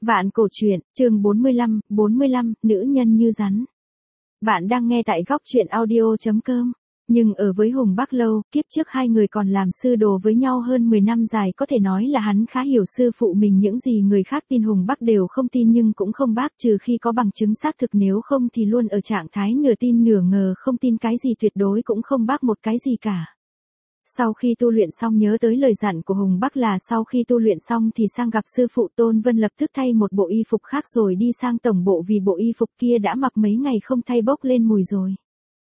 Vạn cổ truyện, chương 45, nữ nhân như rắn. Bạn đang nghe tại góc truyện audio.com. Nhưng ở với Hùng Bắc Lâu, kiếp trước hai người còn làm sư đồ với nhau hơn 10 năm dài, có thể nói là hắn khá hiểu sư phụ mình, những gì người khác tin Hùng Bắc đều không tin nhưng cũng không bác, trừ khi có bằng chứng xác thực, nếu không thì luôn ở trạng thái nửa tin nửa ngờ, không tin cái gì tuyệt đối cũng không bác một cái gì cả. Sau khi tu luyện xong, nhớ tới lời dặn của Hùng Bắc là sau khi tu luyện xong thì sang gặp sư phụ, Tôn Vân lập tức thay một bộ y phục khác rồi đi sang tổng bộ, vì bộ y phục kia đã mặc mấy ngày không thay bốc lên mùi rồi.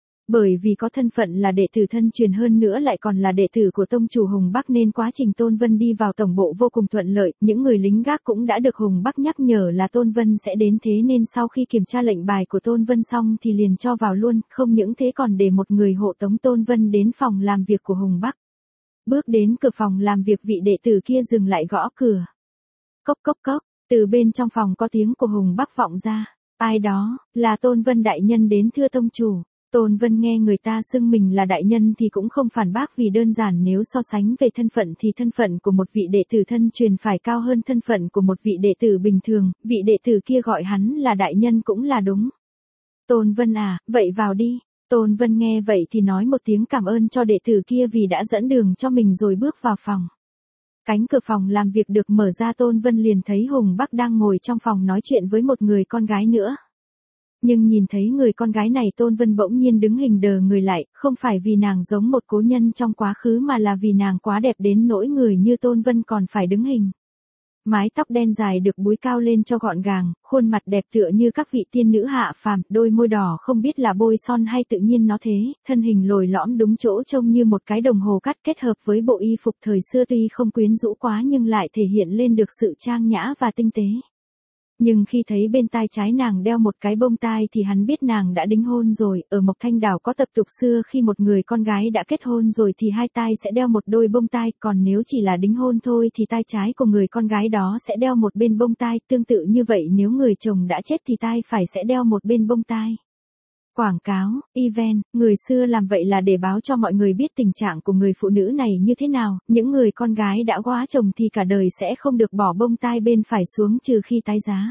Bởi vì có thân phận là đệ tử thân truyền, hơn nữa lại còn là đệ tử của tông chủ Hùng Bắc, nên quá trình Tôn Vân đi vào tổng bộ vô cùng thuận lợi. Những người lính gác cũng đã được Hùng Bắc nhắc nhở là Tôn Vân sẽ đến, thế nên sau khi kiểm tra lệnh bài của Tôn Vân xong thì liền cho vào luôn, không những thế còn để một người hộ tống Tôn Vân đến phòng làm việc của Hùng Bắc. Bước đến cửa phòng làm việc, vị đệ tử kia dừng lại gõ cửa. Cốc cốc cốc, từ bên trong phòng có tiếng của Hùng Bắc vọng ra. Ai đó? Là Tôn Vân đại nhân đến thưa tông chủ. Tôn Vân nghe người ta xưng mình là đại nhân thì cũng không phản bác, vì đơn giản nếu so sánh về thân phận thì thân phận của một vị đệ tử thân truyền phải cao hơn thân phận của một vị đệ tử bình thường, vị đệ tử kia gọi hắn là đại nhân cũng là đúng. Tôn Vân à, vậy vào đi. Tôn Vân nghe vậy thì nói một tiếng cảm ơn cho đệ tử kia vì đã dẫn đường cho mình rồi bước vào phòng. Cánh cửa phòng làm việc được mở ra, Tôn Vân liền thấy Hùng Bắc đang ngồi trong phòng nói chuyện với một người con gái nữa. Nhưng nhìn thấy người con gái này, Tôn Vân bỗng nhiên đứng hình đờ người lại, không phải vì nàng giống một cố nhân trong quá khứ mà là vì nàng quá đẹp đến nỗi người như Tôn Vân còn phải đứng hình. Mái tóc đen dài được búi cao lên cho gọn gàng, khuôn mặt đẹp tựa như các vị tiên nữ hạ phàm, đôi môi đỏ không biết là bôi son hay tự nhiên nó thế, thân hình lồi lõm đúng chỗ trông như một cái đồng hồ cắt, kết hợp với bộ y phục thời xưa tuy không quyến rũ quá nhưng lại thể hiện lên được sự trang nhã và tinh tế. Nhưng khi thấy bên tai trái nàng đeo một cái bông tai thì hắn biết nàng đã đính hôn rồi. Ở Mộc Thanh Đảo có tập tục xưa khi một người con gái đã kết hôn rồi thì hai tai sẽ đeo một đôi bông tai, còn nếu chỉ là đính hôn thôi thì tai trái của người con gái đó sẽ đeo một bên bông tai, tương tự như vậy nếu người chồng đã chết thì tai phải sẽ đeo một bên bông tai. Quảng cáo, event, người xưa làm vậy là để báo cho mọi người biết tình trạng của người phụ nữ này như thế nào, những người con gái đã quá chồng thì cả đời sẽ không được bỏ bông tai bên phải xuống trừ khi tái giá.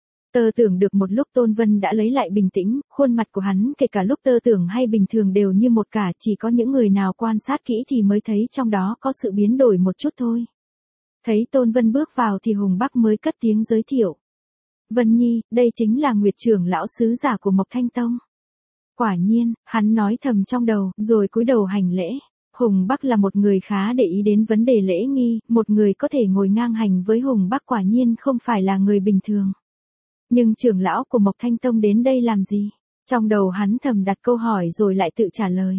Tơ tưởng được một lúc, Tôn Vân đã lấy lại bình tĩnh, khuôn mặt của hắn kể cả lúc tơ tưởng hay bình thường đều như một cả, chỉ có những người nào quan sát kỹ thì mới thấy trong đó có sự biến đổi một chút thôi. Thấy Tôn Vân bước vào thì Hùng Bắc mới cất tiếng giới thiệu. Vân Nhi, đây chính là Nguyệt trưởng lão sứ giả của Mộc Thanh Tông. Quả nhiên, hắn nói thầm trong đầu, rồi cúi đầu hành lễ. Hùng Bắc là một người khá để ý đến vấn đề lễ nghi, một người có thể ngồi ngang hành với Hùng Bắc quả nhiên không phải là người bình thường. Nhưng trưởng lão của Mộc Thanh Tông đến đây làm gì? Trong đầu hắn thầm đặt câu hỏi rồi lại tự trả lời.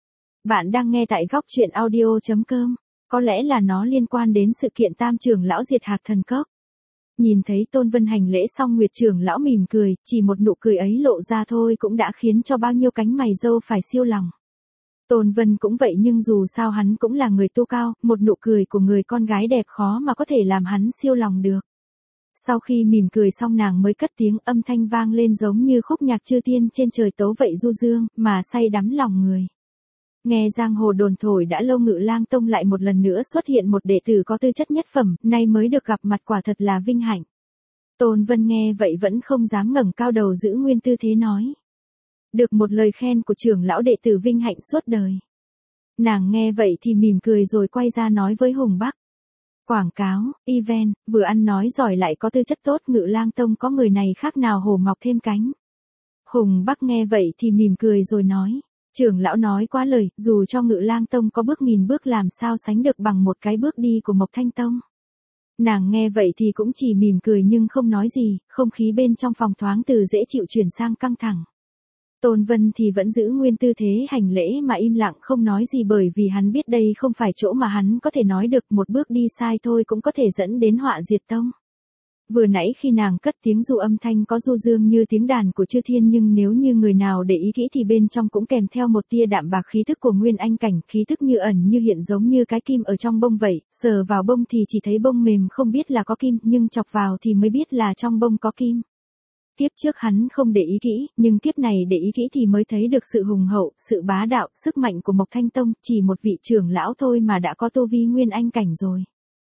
Bạn đang nghe tại góc truyện audio.com, có lẽ là nó liên quan đến sự kiện Tam trưởng lão diệt Hạc Thần Cốc. Nhìn thấy Tôn Vân hành lễ xong, Nguyệt trưởng lão mỉm cười, chỉ một nụ cười ấy lộ ra thôi cũng đã khiến cho bao nhiêu cánh mày râu phải siêu lòng. Tôn Vân cũng vậy, nhưng dù sao hắn cũng là người tu cao, một nụ cười của người con gái đẹp khó mà có thể làm hắn siêu lòng được. Sau khi mỉm cười xong, nàng mới cất tiếng, âm thanh vang lên giống như khúc nhạc chư tiên trên trời tấu vậy du dương, mà say đắm lòng người. Nghe giang hồ đồn thổi đã lâu, Ngự Lang Tông lại một lần nữa xuất hiện một đệ tử có tư chất nhất phẩm, nay mới được gặp mặt quả thật là vinh hạnh. Tôn Vân nghe vậy vẫn không dám ngẩng cao đầu, giữ nguyên tư thế nói. Được một lời khen của trưởng lão, đệ tử vinh hạnh suốt đời. Nàng nghe vậy thì mỉm cười rồi quay ra nói với Hùng Bắc. Quảng cáo, event, vừa ăn nói giỏi lại có tư chất tốt, Ngự Lang Tông có người này khác nào hổ mọc thêm cánh. Hùng Bắc nghe vậy thì mỉm cười rồi nói. Trưởng lão nói quá lời, dù cho Ngự Lang Tông có bước nghìn bước làm sao sánh được bằng một cái bước đi của Mộc Thanh Tông. Nàng nghe vậy thì cũng chỉ mỉm cười nhưng không nói gì, không khí bên trong phòng thoáng từ dễ chịu chuyển sang căng thẳng. Tôn Vân thì vẫn giữ nguyên tư thế hành lễ mà im lặng không nói gì, bởi vì hắn biết đây không phải chỗ mà hắn có thể nói được, một bước đi sai thôi cũng có thể dẫn đến họa diệt tông. Vừa nãy khi nàng cất tiếng du, âm thanh có du dương như tiếng đàn của chư thiên, nhưng nếu như người nào để ý kỹ thì bên trong cũng kèm theo một tia đạm bạc khí thức của Nguyên Anh cảnh, khí thức như ẩn như hiện giống như cái kim ở trong bông vậy, sờ vào bông thì chỉ thấy bông mềm không biết là có kim, nhưng chọc vào thì mới biết là trong bông có kim. Kiếp trước hắn không để ý kỹ, nhưng kiếp này để ý kỹ thì mới thấy được sự hùng hậu, sự bá đạo, sức mạnh của Mộc Thanh Tông, chỉ một vị trưởng lão thôi mà đã có tu vi Nguyên Anh cảnh rồi.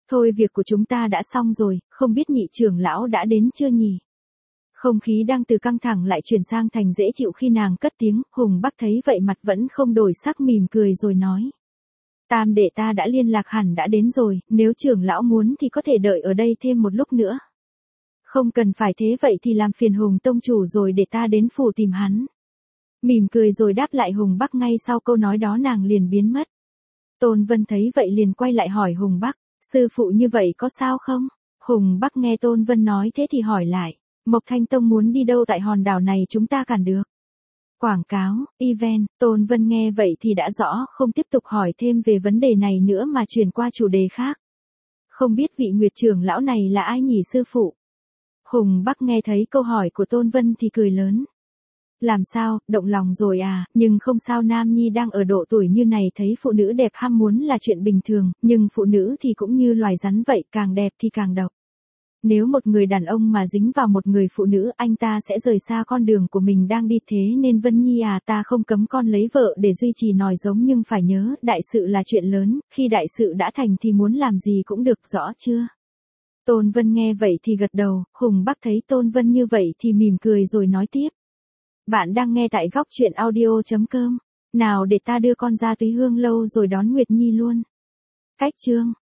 Thôi việc của chúng ta đã xong rồi, không biết nhị trưởng lão đã đến chưa nhỉ? Không khí đang từ căng thẳng lại chuyển sang thành dễ chịu khi nàng cất tiếng, Hùng Bắc thấy vậy mặt vẫn không đổi sắc mỉm cười rồi nói. Tam đệ ta đã liên lạc hẳn đã đến rồi, nếu trưởng lão muốn thì có thể đợi ở đây thêm một lúc nữa. Không cần phải thế vậy thì làm phiền Hùng tông chủ rồi để ta đến phủ tìm hắn. Mỉm cười rồi đáp lại Hùng Bắc, ngay sau câu nói đó nàng liền biến mất. Tôn Vân thấy vậy liền quay lại hỏi Hùng Bắc, sư phụ như vậy có sao không? Hùng Bắc nghe Tôn Vân nói thế thì hỏi lại, Mộc Thanh Tông muốn đi đâu tại hòn đảo này chúng ta cản được? Quảng cáo, event, Tôn Vân nghe vậy thì đã rõ, không tiếp tục hỏi thêm về vấn đề này nữa mà chuyển qua chủ đề khác. Không biết vị Nguyệt trưởng lão này là ai nhỉ sư phụ? Hùng Bắc nghe thấy câu hỏi của Tôn Vân thì cười lớn. Làm sao, động lòng rồi à, nhưng không sao, nam nhi đang ở độ tuổi như này thấy phụ nữ đẹp ham muốn là chuyện bình thường, nhưng phụ nữ thì cũng như loài rắn vậy, càng đẹp thì càng độc. Nếu một người đàn ông mà dính vào một người phụ nữ, anh ta sẽ rời xa con đường của mình đang đi, thế nên Vân Nhi à, ta không cấm con lấy vợ để duy trì nòi giống, nhưng phải nhớ, đại sự là chuyện lớn, khi đại sự đã thành thì muốn làm gì cũng được, rõ chưa? Tôn Vân nghe vậy thì gật đầu, Hùng Bắc thấy Tôn Vân như vậy thì mỉm cười rồi nói tiếp. Bạn đang nghe tại góc truyện audio.com. Nào để ta đưa con ra Túy Hương lâu rồi đón Nguyệt Nhi luôn. Cách chương